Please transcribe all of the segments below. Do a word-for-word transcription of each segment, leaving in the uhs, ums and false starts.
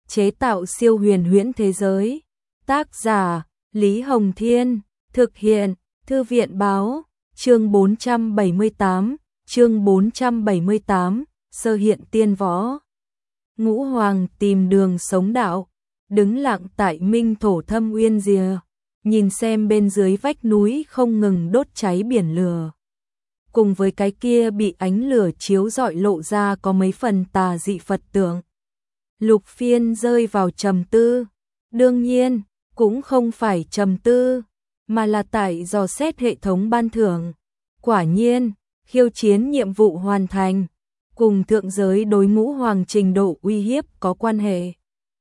chế tạo siêu huyền huyễn thế giới. Tác giả Lý Hồng Thiên, thực hiện Thư viện Báo, chương bốn trăm bảy mươi tám, chương bốn trăm bảy mươi tám, sơ hiện tiên võ. Ngũ Hoàng tìm đường sống đạo, đứng lặng tại minh thổ thâm uyên rìa, nhìn xem bên dưới vách núi không ngừng đốt cháy biển lửa. Cùng với cái kia bị ánh lửa chiếu rọi lộ ra có mấy phần tà dị Phật tượng. Lục Phiên rơi vào trầm tư, đương nhiên, cũng không phải trầm tư, mà là tại dò xét hệ thống ban thưởng. Quả nhiên, khiêu chiến nhiệm vụ hoàn thành, cùng thượng giới đối ngũ hoàng trình độ uy hiếp có quan hệ.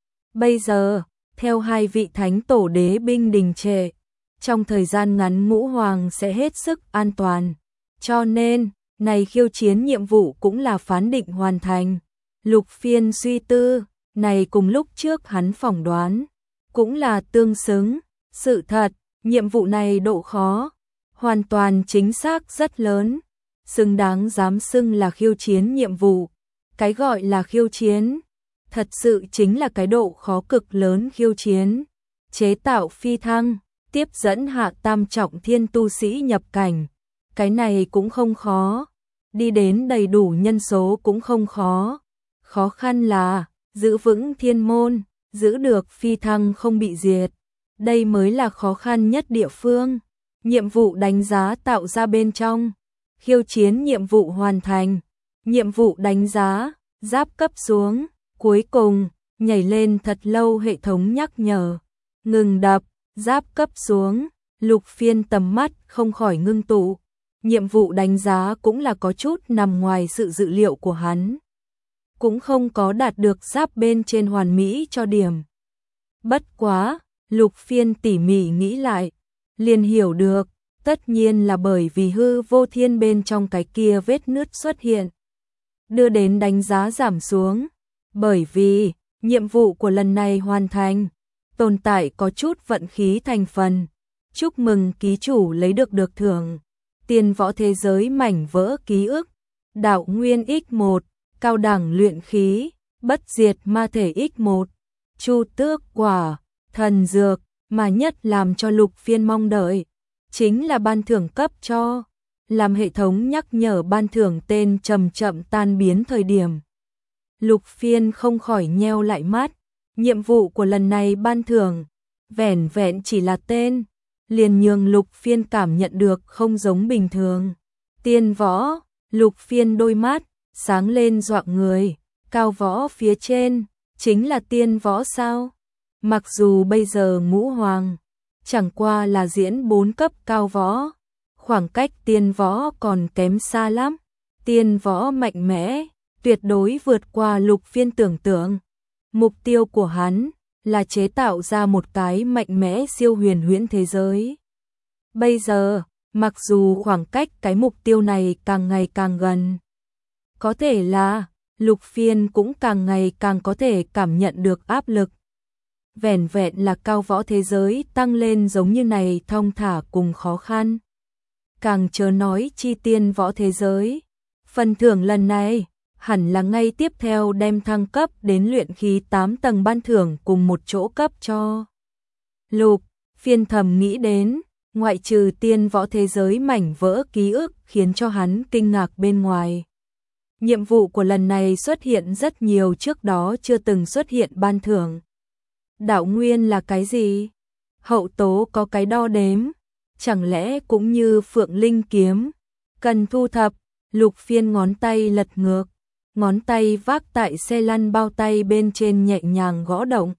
Bây giờ, theo hai vị thánh tổ đế binh đình trệ, trong thời gian ngắn ngũ hoàng sẽ hết sức an toàn. Cho nên, này khiêu chiến nhiệm vụ cũng là phán định hoàn thành. Lục Phiên suy tư, này cùng lúc trước hắn phỏng đoán, cũng là tương xứng. Sự thật, nhiệm vụ này độ khó, hoàn toàn chính xác rất lớn, xứng đáng dám xưng là khiêu chiến nhiệm vụ. Cái gọi là khiêu chiến, thật sự chính là cái độ khó cực lớn khiêu chiến. Chế tạo phi thăng, tiếp dẫn hạ tam trọng thiên tu sĩ nhập cảnh, cái này cũng không khó, đi đến đầy đủ nhân số cũng không khó. Khó khăn là giữ vững thiên môn, giữ được phi thăng không bị diệt. Đây mới là khó khăn nhất địa phương. Nhiệm vụ đánh giá tạo ra bên trong. Khiêu chiến nhiệm vụ hoàn thành. Nhiệm vụ đánh giá, giáp cấp xuống. Cuối cùng, nhảy lên thật lâu hệ thống nhắc nhở. Ngừng đập, giáp cấp xuống. Lục Phiên tầm mắt không khỏi ngưng tụ. Nhiệm vụ đánh giá cũng là có chút nằm ngoài sự dự liệu của hắn. Cũng không có đạt được giáp bên trên hoàn mỹ cho điểm. Bất quá, Lục Phiên tỉ mỉ nghĩ lại, liền hiểu được, tất nhiên là bởi vì hư vô thiên bên trong cái kia vết nứt xuất hiện, đưa đến đánh giá giảm xuống. Bởi vì, nhiệm vụ của lần này hoàn thành, tồn tại có chút vận khí thành phần. Chúc mừng ký chủ lấy được được thưởng. Tiên võ thế giới mảnh vỡ ký ức, đạo nguyên ích một, cao đẳng luyện khí, bất diệt ma thể ích một, chu tước quả, thần dược, mà nhất làm cho Lục Phiên mong đợi, chính là ban thưởng cấp cho. Làm hệ thống nhắc nhở ban thưởng tên chậm chậm tan biến thời điểm. Lục Phiên không khỏi nheo lại mắt, nhiệm vụ của lần này ban thưởng, vẻn vẹn chỉ là tên, liền nhường Lục Phiên cảm nhận được không giống bình thường. Tiên võ, Lục Phiên đôi mắt sáng lên dọa người, cao võ phía trên, chính là tiên võ sao? Mặc dù bây giờ ngũ hoàng, chẳng qua là diễn bốn cấp cao võ, khoảng cách tiên võ còn kém xa lắm. Tiên võ mạnh mẽ, tuyệt đối vượt qua Lục Phiên tưởng tượng. Mục tiêu của hắn là chế tạo ra một cái mạnh mẽ siêu huyền huyễn thế giới. Bây giờ, mặc dù khoảng cách cái mục tiêu này càng ngày càng gần, có thể là Lục Phiên cũng càng ngày càng có thể cảm nhận được áp lực. Vẻn vẹn là cao võ thế giới tăng lên giống như này thong thả cùng khó khăn. Càng chớ nói chi tiên võ thế giới. Phần thưởng lần này, hẳn là ngay tiếp theo đem thăng cấp đến luyện khí tám tầng ban thưởng cùng một chỗ cấp cho. Lục Phiên thầm nghĩ đến, ngoại trừ tiên võ thế giới mảnh vỡ ký ức khiến cho hắn kinh ngạc bên ngoài. Nhiệm vụ của lần này xuất hiện rất nhiều trước đó chưa từng xuất hiện ban thưởng. Đạo nguyên là cái gì? Hậu tố có cái đo đếm, chẳng lẽ cũng như Phượng Linh kiếm, cần thu thập. Lục Phiên ngón tay lật ngược, ngón tay vác tại xe lăn bao tay bên trên nhẹ nhàng gõ động.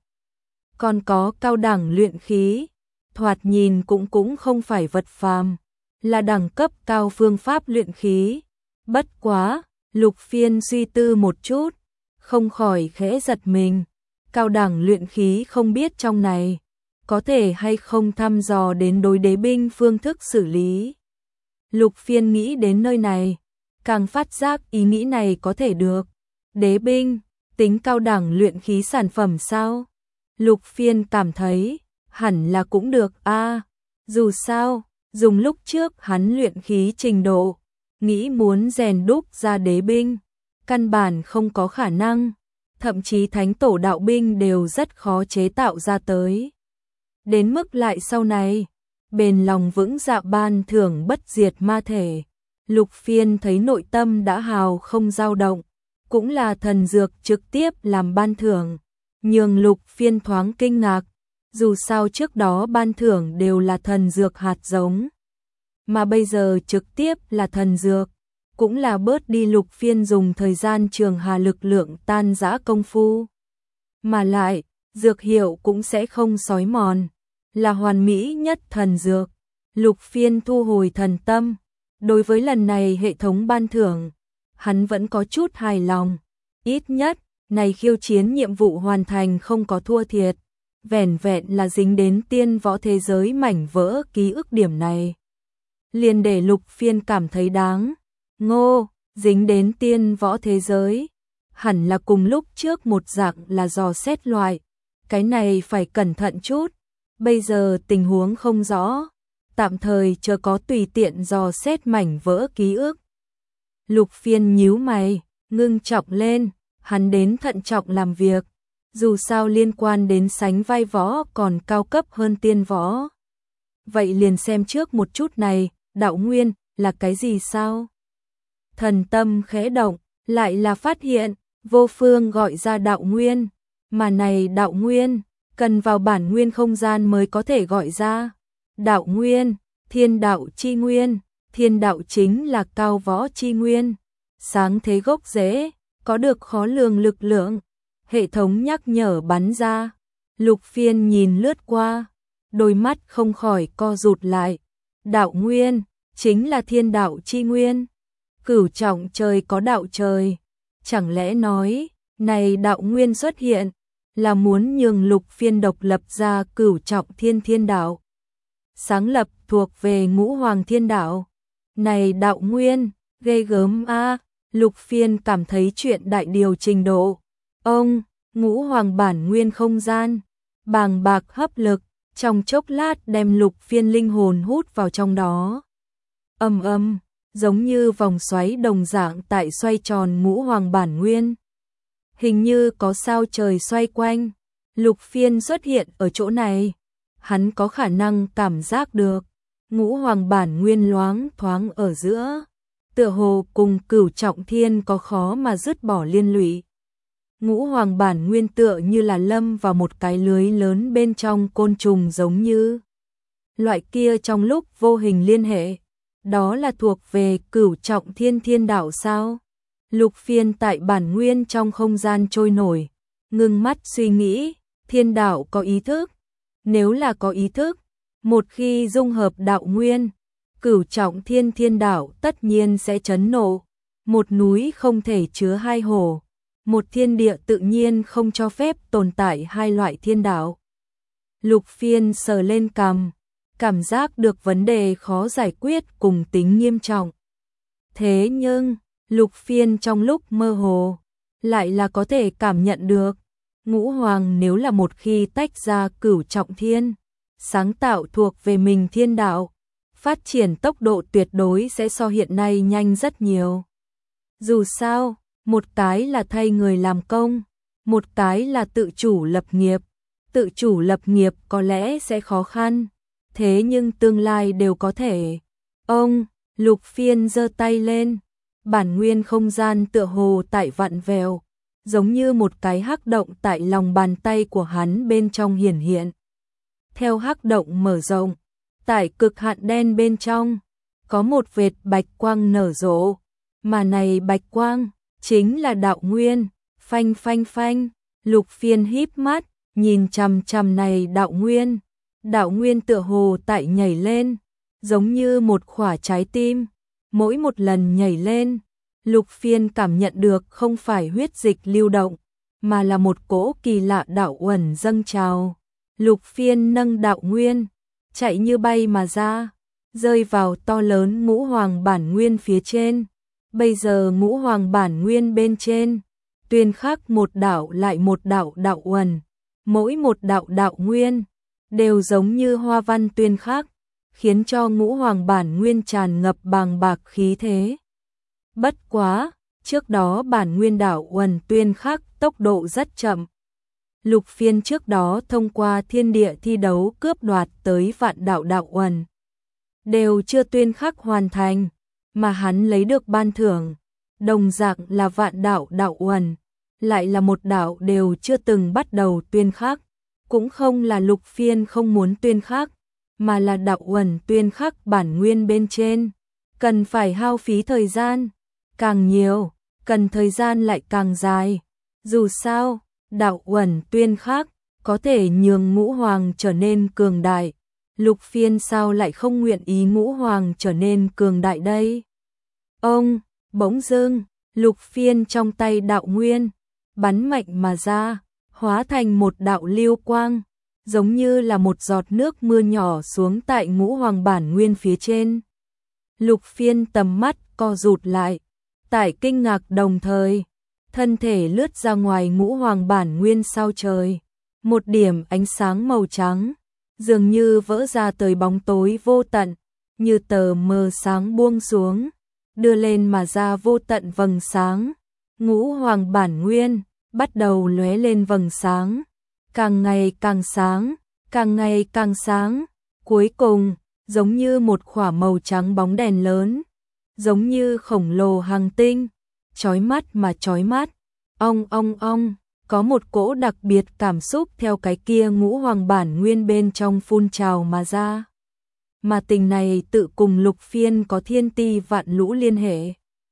Còn có cao đẳng luyện khí, thoạt nhìn cũng cũng không phải vật phàm, là đẳng cấp cao phương pháp luyện khí. Bất quá, Lục Phiên suy tư một chút, không khỏi khẽ giật mình. Cao đẳng luyện khí không biết trong này có thể hay không thăm dò đến đối đế binh phương thức xử lý. Lục Phiên nghĩ đến nơi này, càng phát giác ý nghĩ này có thể được. Đế binh, tính cao đẳng luyện khí sản phẩm sao? Lục Phiên cảm thấy, hẳn là cũng được a. À, dù sao, dùng lúc trước hắn luyện khí trình độ, nghĩ muốn rèn đúc ra đế binh, căn bản không có khả năng. thậm chí thánh tổ đạo binh đều rất khó chế tạo ra tới. Đến mức lại sau này, bền lòng vững dạ ban thưởng bất diệt ma thể, Lục Phiên thấy nội tâm đã hào không dao động, cũng là thần dược trực tiếp làm ban thưởng, nhường Lục Phiên thoáng kinh ngạc, dù sao trước đó ban thưởng đều là thần dược hạt giống, mà bây giờ trực tiếp là thần dược, cũng là bớt đi Lục Phiên dùng thời gian trường hà lực lượng tan rã công phu. Mà lại, dược hiệu cũng sẽ không xói mòn, là hoàn mỹ nhất thần dược. Lục Phiên thu hồi thần tâm, đối với lần này hệ thống ban thưởng, hắn vẫn có chút hài lòng, ít nhất, này khiêu chiến nhiệm vụ hoàn thành không có thua thiệt, vẻn vẹn là dính đến tiên võ thế giới mảnh vỡ ký ức điểm này. Liền để Lục Phiên cảm thấy đáng ngô, dính đến tiên võ thế giới, hẳn là cùng lúc trước một dạng là dò xét loại, cái này phải cẩn thận chút, bây giờ tình huống không rõ, tạm thời chờ có tùy tiện dò xét mảnh vỡ ký ức. Lục Phiên nhíu mày, ngưng trọng lên, hắn đến thận trọng làm việc, dù sao liên quan đến sánh vai võ còn cao cấp hơn tiên võ. Vậy liền xem trước một chút này, đạo nguyên, là cái gì sao? Thần tâm khẽ động, lại là phát hiện, vô phương gọi ra đạo nguyên, mà này đạo nguyên, cần vào bản nguyên không gian mới có thể gọi ra. Đạo nguyên, thiên đạo chi nguyên, thiên đạo chính là cao võ chi nguyên, sáng thế gốc rễ, có được khó lường lực lượng. Hệ thống nhắc nhở bắn ra, Lục Phiên nhìn lướt qua, đôi mắt không khỏi co rụt lại. Đạo nguyên, chính là thiên đạo chi nguyên. Cửu trọng trời có đạo trời, chẳng lẽ nói, này đạo nguyên xuất hiện, là muốn nhường Lục Phiên độc lập ra cửu trọng thiên thiên đạo. Sáng lập thuộc về ngũ hoàng thiên đạo. Này đạo nguyên, ghê gớm a. Lục Phiên cảm thấy chuyện đại điều trình độ. Ông, ngũ hoàng bản nguyên không gian, bàng bạc hấp lực, trong chốc lát đem Lục Phiên linh hồn hút vào trong đó. Âm âm, giống như vòng xoáy đồng dạng tại xoay tròn ngũ hoàng bản nguyên. Hình như có sao trời xoay quanh, Lục Phiên xuất hiện ở chỗ này. Hắn có khả năng cảm giác được, ngũ hoàng bản nguyên loáng thoáng ở giữa, tựa hồ cùng cửu trọng thiên có khó mà dứt bỏ liên lụy. Ngũ hoàng bản nguyên tựa như là lâm vào một cái lưới lớn bên trong côn trùng giống như. Loại kia trong lúc vô hình liên hệ, đó là thuộc về cửu trọng thiên thiên đạo sao? Lục Phiên tại bản nguyên trong không gian trôi nổi, ngưng mắt suy nghĩ, thiên đạo có ý thức. Nếu là có ý thức, một khi dung hợp đạo nguyên, cửu trọng thiên thiên đạo tất nhiên sẽ chấn nộ. Một núi không thể chứa hai hồ, một thiên địa tự nhiên không cho phép tồn tại hai loại thiên đạo. Lục Phiên sờ lên cằm, cảm giác được vấn đề khó giải quyết cùng tính nghiêm trọng. Thế nhưng, Lục Phiên trong lúc mơ hồ, lại là có thể cảm nhận được. Ngũ hoàng nếu là một khi tách ra cửu trọng thiên, sáng tạo thuộc về mình thiên đạo, phát triển tốc độ tuyệt đối sẽ so hiện nay nhanh rất nhiều. Dù sao, một cái là thay người làm công, một cái là tự chủ lập nghiệp. Tự chủ lập nghiệp có lẽ sẽ khó khăn, thế nhưng tương lai đều có thể. Ông, Lục Phiên giơ tay lên, bản nguyên không gian tựa hồ tại vặn vẹo, giống như một cái hắc động tại lòng bàn tay của hắn bên trong hiển hiện. Theo hắc động mở rộng, tại cực hạn đen bên trong, có một vệt bạch quang nở rộ, mà này bạch quang, chính là đạo nguyên. Phanh phanh phanh, Lục Phiên híp mắt, nhìn chằm chằm này đạo nguyên. Đạo nguyên tựa hồ tại nhảy lên, giống như một quả trái tim, mỗi một lần nhảy lên, Lục Phiên cảm nhận được không phải huyết dịch lưu động, mà là một cỗ kỳ lạ đạo uẩn dâng trào. Lục Phiên nâng đạo nguyên, chạy như bay mà ra, rơi vào to lớn ngũ hoàng bản nguyên phía trên. Bây giờ ngũ hoàng bản nguyên bên trên, tuyên khắc một đạo lại một đạo đạo uẩn, mỗi một đạo đạo nguyên, đều giống như hoa văn tuyên khắc, khiến cho ngũ hoàng bản nguyên tràn ngập bàng bạc khí thế. Bất quá, Trước đó bản nguyên đạo uẩn tuyên khắc tốc độ rất chậm. Lục Phiên trước đó thông qua thiên địa thi đấu cướp đoạt tới vạn đạo đạo uẩn, đều chưa tuyên khắc hoàn thành, mà hắn lấy được ban thưởng, đồng dạng là vạn đạo đạo uẩn, lại là một đạo đều chưa từng bắt đầu tuyên khắc, cũng không là Lục Phiên không muốn tuyên khắc, mà là đạo uẩn tuyên khắc bản nguyên bên trên, cần phải hao phí thời gian, càng nhiều, cần thời gian lại càng dài. Dù sao, đạo uẩn tuyên khắc có thể nhường Ngũ Hoàng trở nên cường đại, Lục Phiên sao lại không nguyện ý Ngũ Hoàng trở nên cường đại đây? Ông, bỗng dưng, Lục Phiên trong tay đạo nguyên, bắn mạnh mà ra, hóa thành một đạo lưu quang, giống như là một giọt nước mưa nhỏ xuống tại Ngũ Hoàng bản nguyên phía trên. Lục Phiên tầm mắt co rụt lại, tại kinh ngạc đồng thời, thân thể lướt ra ngoài Ngũ Hoàng bản nguyên sao trời, một điểm ánh sáng màu trắng, dường như vỡ ra tới bóng tối vô tận, như tờ mờ sáng buông xuống, đưa lên mà ra vô tận vầng sáng. Ngũ Hoàng bản nguyên bắt đầu lóe lên vầng sáng, càng ngày càng sáng, càng ngày càng sáng, cuối cùng giống như một khỏa màu trắng bóng đèn lớn, giống như khổng lồ hành tinh, chói mắt mà chói mắt. Ong ong ong, có một cỗ đặc biệt cảm xúc theo cái kia Ngũ Hoàng bản nguyên bên trong phun trào mà ra. Mà tình này tự cùng Lục Phiên có thiên ti vạn lũ liên hệ.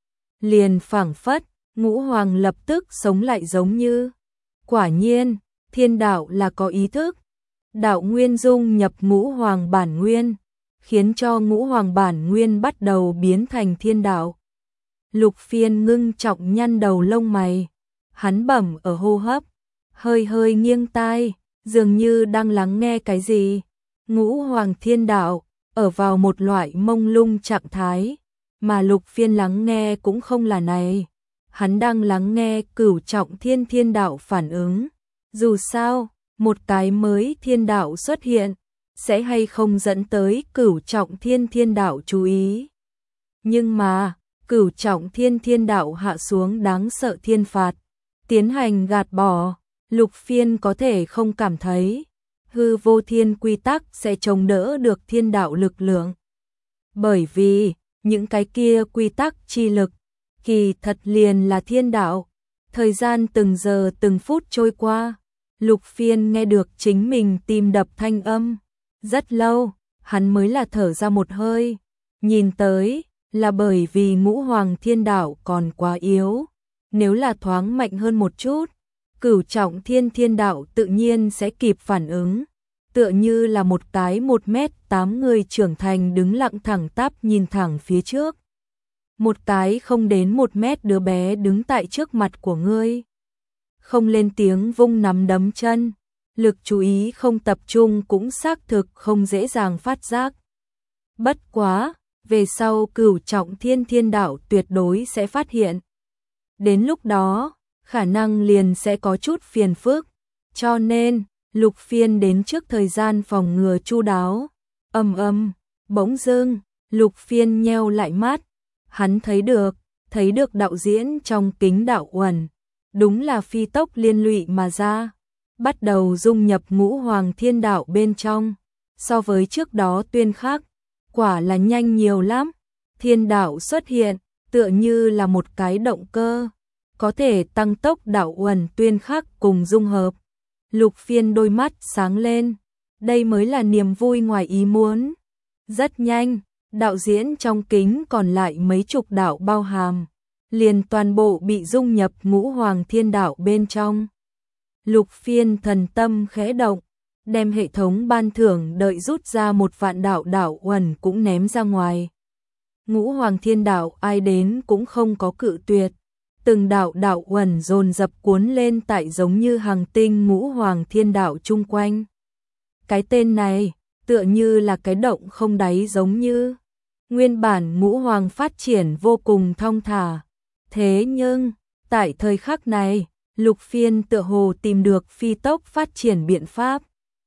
Liền phảng phất, Ngũ Hoàng lập tức sống lại giống như. Quả nhiên, thiên đạo là có ý thức. Đạo nguyên dung nhập Ngũ Hoàng bản nguyên, khiến cho Ngũ Hoàng bản nguyên bắt đầu biến thành thiên đạo. Lục Phiên ngưng trọng nhăn đầu lông mày, hắn bẩm ở hô hấp, hơi hơi nghiêng tai, dường như đang lắng nghe cái gì. Ngũ Hoàng thiên đạo, ở vào một loại mông lung trạng thái, mà Lục Phiên lắng nghe cũng không là này. Hắn đang lắng nghe cửu trọng thiên thiên đạo phản ứng. Dù sao, một cái mới thiên đạo xuất hiện, sẽ hay không dẫn tới cửu trọng thiên thiên đạo chú ý. Nhưng mà, cửu trọng thiên thiên đạo hạ xuống đáng sợ thiên phạt, tiến hành gạt bỏ, Lục Phiên có thể không cảm thấy hư vô thiên quy tắc sẽ chống đỡ được thiên đạo lực lượng. Bởi vì, những cái kia quy tắc chi lực, kỳ thật liền là thiên đạo. Thời gian từng giờ từng phút trôi qua, Lục Phiên nghe được chính mình tim đập thanh âm. Rất lâu, hắn mới là thở ra một hơi, nhìn tới, là bởi vì Ngũ Hoàng thiên đạo còn quá yếu. Nếu là thoáng mạnh hơn một chút, cửu trọng thiên thiên đạo tự nhiên sẽ kịp phản ứng, tựa như là một cái một mét tám người trưởng thành đứng lặng thẳng tắp nhìn thẳng phía trước. Một cái không đến một mét đứa bé đứng tại trước mặt của ngươi, không lên tiếng vung nắm đấm chân, lực chú ý không tập trung cũng xác thực không dễ dàng phát giác. Bất quá, về sau cửu trọng thiên thiên đạo tuyệt đối sẽ phát hiện. Đến lúc đó, khả năng liền sẽ có chút phiền phức, cho nên, Lục Phiên đến trước thời gian phòng ngừa chu đáo. Âm âm, bỗng dưng, Lục Phiên nheo lại mắt, hắn thấy được, thấy được đạo diễn trong kính đạo uẩn, đúng là phi tốc liên lụy mà ra, bắt đầu dung nhập Ngũ Hoàng thiên đạo bên trong, so với trước đó tuyên khắc, quả là nhanh nhiều lắm. Thiên đạo xuất hiện, tựa như là một cái động cơ, có thể tăng tốc đạo uẩn tuyên khắc cùng dung hợp. Lục Phiên đôi mắt sáng lên, đây mới là niềm vui ngoài ý muốn. Rất nhanh, đạo diễn trong kính còn lại mấy chục đạo bao hàm, liền toàn bộ bị dung nhập Ngũ Hoàng thiên đạo bên trong. Lục Phiên thần tâm khẽ động, đem hệ thống ban thưởng đợi rút ra một vạn đạo đạo uẩn cũng ném ra ngoài. Ngũ Hoàng thiên đạo ai đến cũng không có cự tuyệt, từng đạo đạo uẩn dồn dập cuốn lên tại giống như hàng tinh Ngũ Hoàng thiên đạo chung quanh. Cái tên này, tựa như là cái động không đáy giống như. Nguyên bản Ngũ Hoàng phát triển vô cùng thong thả. Thế nhưng, tại thời khắc này, Lục Phiên tựa hồ tìm được phi tốc phát triển biện pháp.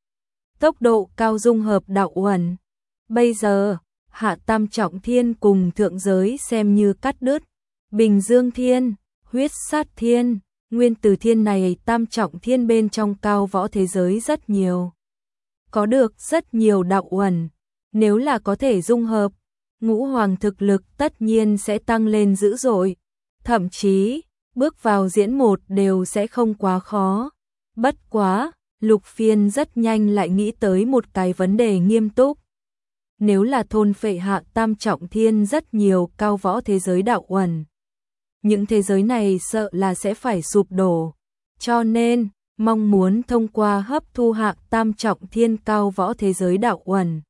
Tốc độ cao dung hợp đạo uẩn. Bây giờ, hạ tam trọng thiên cùng thượng giới xem như cắt đứt. Bình Dương Thiên, Huyết Sát Thiên, nguyên từ thiên này tam trọng thiên bên trong cao võ thế giới rất nhiều. Có được rất nhiều đạo uẩn, nếu là có thể dung hợp, ngũ hoàng thực lực tất nhiên sẽ tăng lên dữ dội, thậm chí, bước vào diễn một đều sẽ không quá khó. Bất quá, Lục Phiên rất nhanh lại nghĩ tới một cái vấn đề nghiêm túc. Nếu là thôn phệ hạ tam trọng thiên rất nhiều cao võ thế giới đạo uẩn, những thế giới này sợ là sẽ phải sụp đổ, cho nên mong muốn thông qua hấp thu hạ tam trọng thiên cao võ thế giới đạo uẩn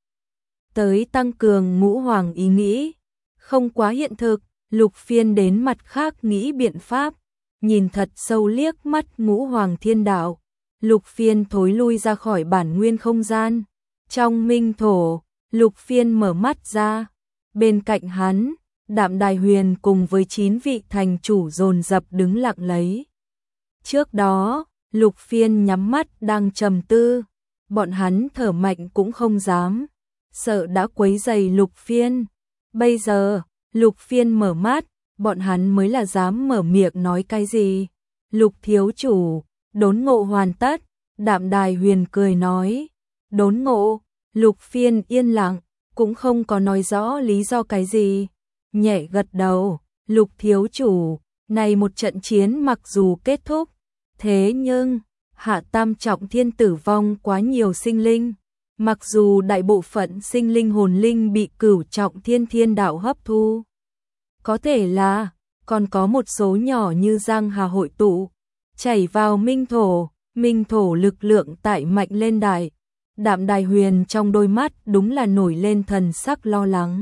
tới tăng cường ngũ hoàng ý nghĩ, không quá hiện thực. Lục Phiên đến mặt khác nghĩ biện pháp, nhìn thật sâu liếc mắt ngũ hoàng thiên đạo. Lục Phiên thối lui ra khỏi bản nguyên không gian. Trong minh thổ, Lục Phiên mở mắt ra. Bên cạnh hắn, Đạm Đài Huyền cùng với chín vị thành chủ dồn dập đứng lặng lấy. Trước đó, Lục Phiên nhắm mắt đang trầm tư. Bọn hắn thở mạnh cũng không dám, sợ đã quấy rầy Lục Phiên. Bây giờ, Lục Phiên mở mắt, bọn hắn mới là dám mở miệng nói cái gì. Lục thiếu chủ, đốn ngộ hoàn tất. Đạm Đài Huyền cười nói. Đốn ngộ. Lục Phiên yên lặng, cũng không có nói rõ lý do cái gì. Nhẹ gật đầu. Lục thiếu chủ, này một trận chiến mặc dù kết thúc, thế nhưng hạ tam trọng thiên tử vong quá nhiều sinh linh. Mặc dù đại bộ phận sinh linh hồn linh bị cửu trọng thiên thiên đạo hấp thu, có thể là còn có một số nhỏ như giang hà hội tụ, chảy vào minh thổ, minh thổ lực lượng tại mạnh lên đại. Đạm Đài Huyền trong đôi mắt đúng là nổi lên thần sắc lo lắng.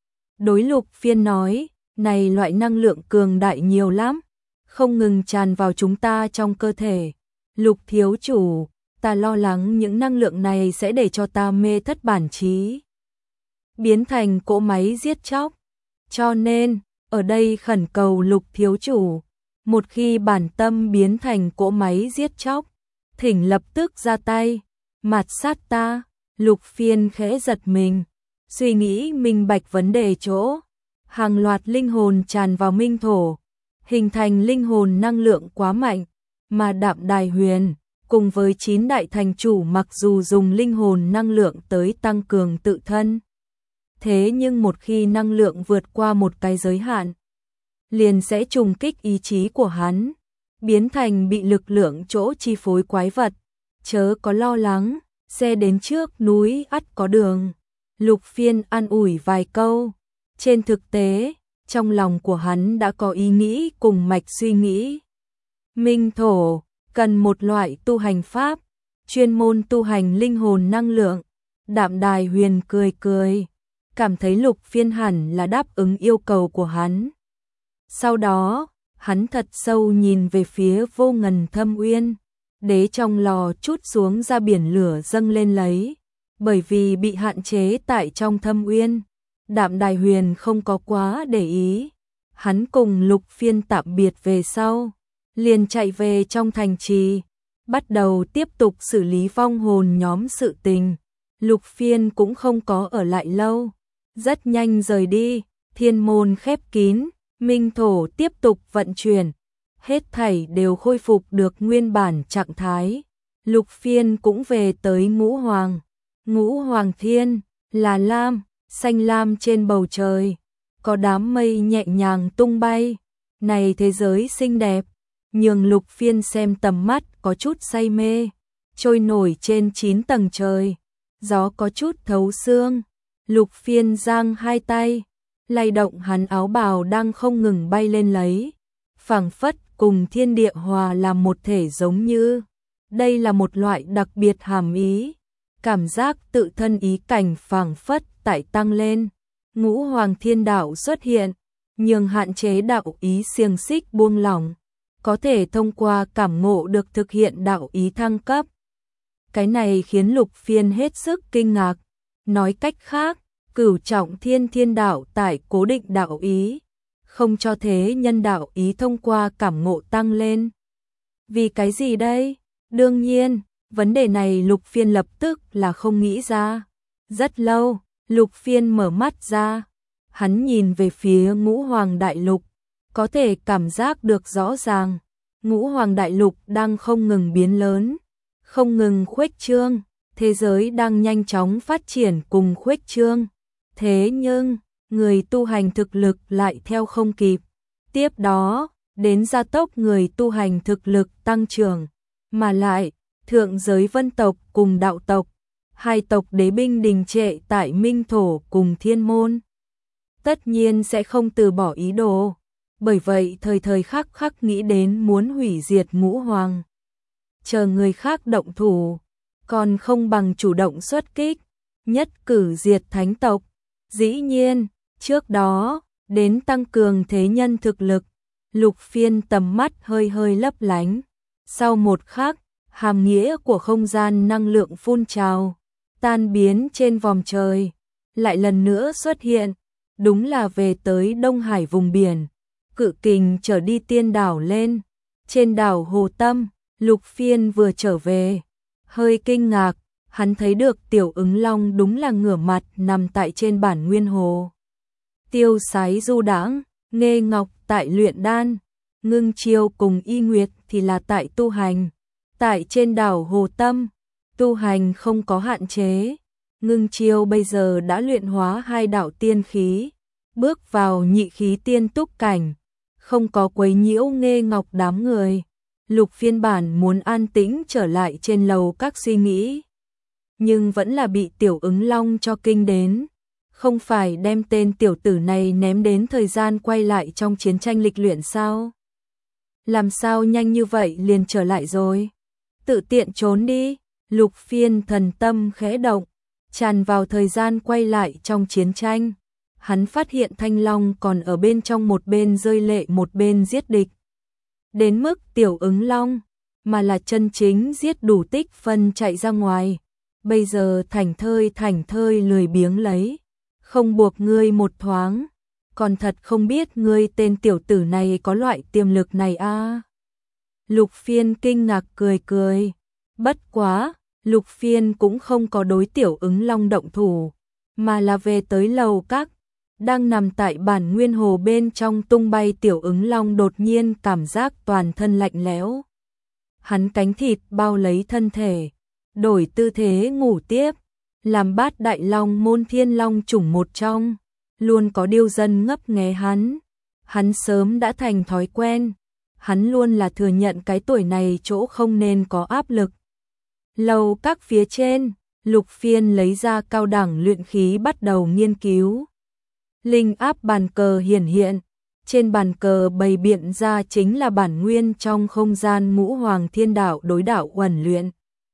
Đối Lục Phiên nói, này loại năng lượng cường đại nhiều lắm, không ngừng tràn vào chúng ta trong cơ thể. Lục thiếu chủ, ta lo lắng những năng lượng này sẽ để cho ta mê thất bản trí, biến thành cỗ máy giết chóc. Cho nên, ở đây khẩn cầu Lục thiếu chủ, một khi bản tâm biến thành cỗ máy giết chóc, thỉnh lập tức ra tay, mạt sát ta. Lục Phiên khẽ giật mình, suy nghĩ minh bạch vấn đề chỗ. Hàng loạt linh hồn tràn vào minh thổ, hình thành linh hồn năng lượng quá mạnh, mà Đạm Đài Huyền cùng với chín đại thành chủ mặc dù dùng linh hồn năng lượng tới tăng cường tự thân, thế nhưng một khi năng lượng vượt qua một cái giới hạn, liền sẽ trùng kích ý chí của hắn, biến thành bị lực lượng chỗ chi phối quái vật. Chớ có lo lắng, xe đến trước núi ắt có đường. Lục Phiên an ủi vài câu. Trên thực tế, trong lòng của hắn đã có ý nghĩ cùng mạch suy nghĩ. Minh thổ cần một loại tu hành pháp, chuyên môn tu hành linh hồn năng lượng. Đạm Đài Huyền cười cười, cảm thấy Lục Phiên hẳn là đáp ứng yêu cầu của hắn. Sau đó, hắn thật sâu nhìn về phía vô ngần thâm uyên. Đế trong lò chút xuống ra biển lửa dâng lên lấy, bởi vì bị hạn chế tại trong thâm uyên. Đạm Đài Huyền không có quá để ý. Hắn cùng Lục Phiên tạm biệt về sau, liền chạy về trong thành trì, bắt đầu tiếp tục xử lý vong hồn nhóm sự tình. Lục Phiên cũng không có ở lại lâu, rất nhanh rời đi. Thiên môn khép kín, minh thổ tiếp tục vận chuyển, hết thảy đều khôi phục được nguyên bản trạng thái. Lục Phiên cũng về tới ngũ hoàng. Ngũ hoàng thiên là lam, xanh lam trên bầu trời, có đám mây nhẹ nhàng tung bay. Này thế giới xinh đẹp, nhường Lục Phiên xem tầm mắt có chút say mê. Trôi nổi trên chín tầng trời, gió có chút thấu xương. Lục Phiên giang hai tay, lay động hắn áo bào đang không ngừng bay lên lấy, phảng phất cùng thiên địa hòa làm một thể giống như. Đây là một loại đặc biệt hàm ý, cảm giác tự thân ý cảnh phảng phất tại tăng lên. Ngũ hoàng thiên đạo xuất hiện, nhường hạn chế đạo ý xiềng xích buông lỏng, có thể thông qua cảm ngộ được thực hiện đạo ý thăng cấp. Cái này khiến Lục Phiên hết sức kinh ngạc. Nói cách khác, cửu trọng thiên thiên đạo tại cố định đạo ý, không cho thế nhân đạo ý thông qua cảm ngộ tăng lên. Vì cái gì đây? Đương nhiên, vấn đề này Lục Phiên lập tức là không nghĩ ra. Rất lâu, Lục Phiên mở mắt ra, hắn nhìn về phía ngũ hoàng đại lục, có thể cảm giác được rõ ràng, Ngũ Hoàng Đại Lục đang không ngừng biến lớn, không ngừng khuếch trương, thế giới đang nhanh chóng phát triển cùng khuếch trương. Thế nhưng, người tu hành thực lực lại theo không kịp. Tiếp đó, đến gia tốc người tu hành thực lực tăng trưởng, mà lại, thượng giới vân tộc cùng đạo tộc, hai tộc đế binh đình trệ tại Minh Thổ cùng Thiên Môn. Tất nhiên sẽ không từ bỏ ý đồ, bởi vậy thời thời khắc khắc nghĩ đến muốn hủy diệt Ngũ Hoàng. Chờ người khác động thủ, còn không bằng chủ động xuất kích, nhất cử diệt thánh tộc. Dĩ nhiên, trước đó, đến tăng cường thế nhân thực lực, Lục Phiên tầm mắt hơi hơi lấp lánh. Sau một khắc, hàm nghĩa của không gian năng lượng phun trào, tan biến trên vòm trời, lại lần nữa xuất hiện, đúng là về tới Đông Hải vùng biển, cự kình trở đi tiên đảo lên. Trên đảo Hồ Tâm, Lục Phiên vừa trở về, hơi kinh ngạc, hắn thấy được Tiểu Ứng Long đúng là ngửa mặt nằm tại trên bản nguyên hồ. Tiêu Sái du đãng, Nghê Ngọc tại luyện đan, Ngưng Chiêu cùng Y Nguyệt thì là tại tu hành. Tại trên đảo Hồ Tâm, tu hành không có hạn chế. Ngưng Chiêu bây giờ đã luyện hóa hai đạo tiên khí, bước vào nhị khí tiên túc cảnh, không có quấy nhiễu Nghê Ngọc đám người. Lục Phiên bản muốn an tĩnh trở lại trên lầu các suy nghĩ, nhưng vẫn là bị Tiểu Ứng Long cho kinh đến. Không phải đem tên tiểu tử này ném đến thời gian quay lại trong chiến tranh lịch luyện sao? Làm sao nhanh như vậy liền trở lại rồi? Tự tiện trốn đi. Lục Phiên thần tâm khẽ động, tràn vào thời gian quay lại trong chiến tranh. Hắn phát hiện Thanh Long còn ở bên trong, một bên rơi lệ một bên giết địch. Đến mức Tiểu Ứng Long, mà là chân chính giết đủ tích phân chạy ra ngoài. Bây giờ thảnh thơi thảnh thơi lười biếng lấy, không buộc ngươi một thoáng, còn thật không biết ngươi tên tiểu tử này có loại tiềm lực này a. À. Lục Phiên kinh ngạc cười cười, bất quá, Lục Phiên cũng không có đối Tiểu Ứng Long động thủ, mà là về tới lầu các, đang nằm tại bản nguyên hồ bên trong tung bay. Tiểu Ứng Long đột nhiên cảm giác toàn thân lạnh lẽo. Hắn cánh thịt bao lấy thân thể, đổi tư thế ngủ tiếp. Làm Bát Đại Long môn Thiên Long chủng một trong, luôn có điêu dân ngấp nghé hắn. Hắn sớm đã thành thói quen, hắn luôn là thừa nhận cái tuổi này chỗ không nên có áp lực. Lầu các phía trên, Lục Phiên lấy ra cao đẳng luyện khí bắt đầu nghiên cứu. Linh áp bàn cờ hiển hiện, trên bàn cờ bày biện ra chính là bản nguyên trong không gian Ngũ Hoàng Thiên Đạo đối đạo uẩn luyện.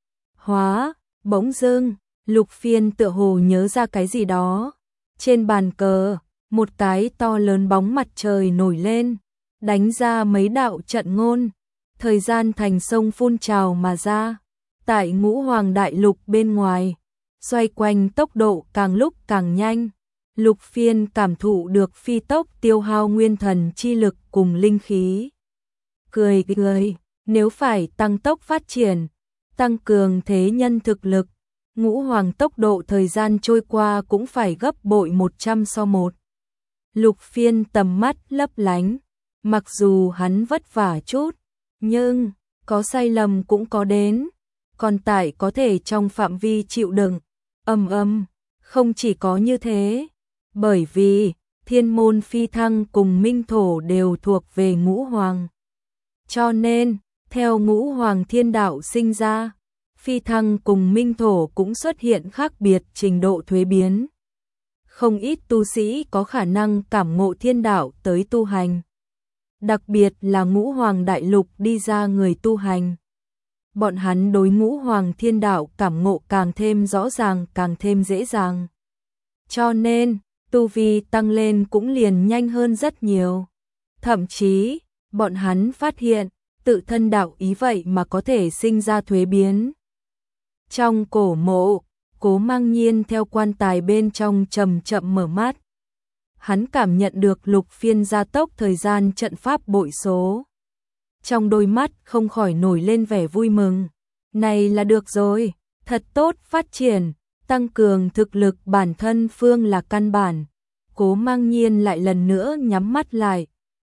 Hóa, bỗng dưng, Lục Phiên tựa hồ nhớ ra cái gì đó. Trên bàn cờ, một cái to lớn bóng mặt trời nổi lên, đánh ra mấy đạo trận ngôn, thời gian thành sông phun trào mà ra. Tại Ngũ Hoàng Đại Lục bên ngoài, xoay quanh tốc độ càng lúc càng nhanh. Lục Phiên cảm thụ được phi tốc tiêu hao nguyên thần chi lực cùng linh khí. Cười cười, nếu phải tăng tốc phát triển, tăng cường thế nhân thực lực, Ngũ Hoàng tốc độ thời gian trôi qua cũng phải gấp bội một trăm so một. Lục Phiên tầm mắt lấp lánh, mặc dù hắn vất vả chút, nhưng có sai lầm cũng có đến, còn tại có thể trong phạm vi chịu đựng. Ầm ầm, không chỉ có như thế, bởi vì Thiên Môn Phi Thăng cùng Minh Thổ đều thuộc về Ngũ Hoàng. Cho nên, theo Ngũ Hoàng Thiên Đạo sinh ra, Phi Thăng cùng Minh Thổ cũng xuất hiện khác biệt trình độ thuế biến. Không ít tu sĩ có khả năng cảm ngộ thiên đạo tới tu hành. Đặc biệt là Ngũ Hoàng Đại Lục đi ra người tu hành. Bọn hắn đối Ngũ Hoàng Thiên Đạo cảm ngộ càng thêm rõ ràng, càng thêm dễ dàng. Cho nên, tu vi tăng lên cũng liền nhanh hơn rất nhiều. Thậm chí, bọn hắn phát hiện, tự thân đạo ý vậy mà có thể sinh ra thuế biến. Trong cổ mộ, Cố Mang Nhiên theo quan tài bên trong chậm chậm mở mắt. Hắn cảm nhận được Lục Phiên gia tốc thời gian trận pháp bội số. Trong đôi mắt không khỏi nổi lên vẻ vui mừng. Này là được rồi, thật tốt, phát triển, tăng cường thực lực bản thân phương là căn bản. Cố Mang Nhiên lại lần nữa nhắm mắt lại,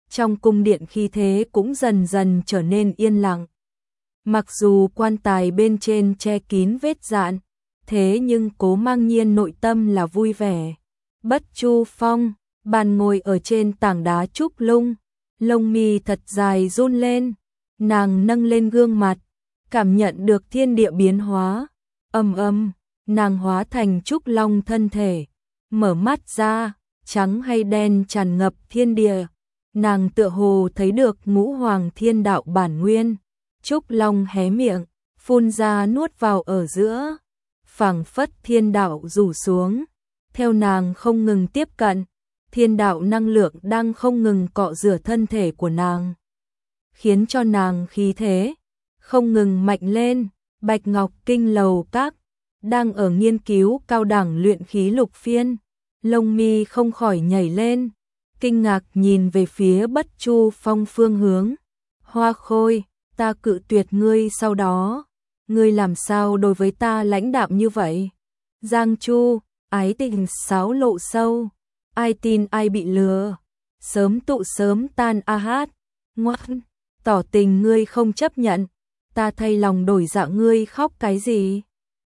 trong cung điện khí thế cũng dần dần trở nên yên lặng. Mặc dù quan tài bên trên che kín vết dạn, thế nhưng Cố Mang Nhiên nội tâm là vui vẻ. Bất Chu Phong, bàn ngồi ở trên tảng đá trúc lung, lông mi thật dài run lên, nàng nâng lên gương mặt, cảm nhận được thiên địa biến hóa. Ầm ầm, nàng hóa thành trúc long thân thể, mở mắt ra, trắng hay đen tràn ngập thiên địa. Nàng tựa hồ thấy được ngũ hoàng thiên đạo bản nguyên. Trúc long hé miệng, phun ra nuốt vào ở giữa, phảng phất thiên đạo rủ xuống, theo nàng không ngừng tiếp cận, thiên đạo năng lượng đang không ngừng cọ rửa thân thể của nàng, khiến cho nàng khí thế không ngừng mạnh lên. Bạch Ngọc Kinh Lầu Các đang ở nghiên cứu cao đẳng luyện khí lục phiên, lông mi không khỏi nhảy lên, kinh ngạc nhìn về phía Bất Chu Phong phương hướng. Hoa Khôi, ta cự tuyệt ngươi sau đó, ngươi làm sao đối với ta lãnh đạm như vậy? Giang Chu, ái tình sáo lộ sâu, ai tin ai bị lừa, sớm tụ sớm tan a hát, ngoan, tỏ tình ngươi không chấp nhận, ta thay lòng đổi dạ ngươi khóc cái gì?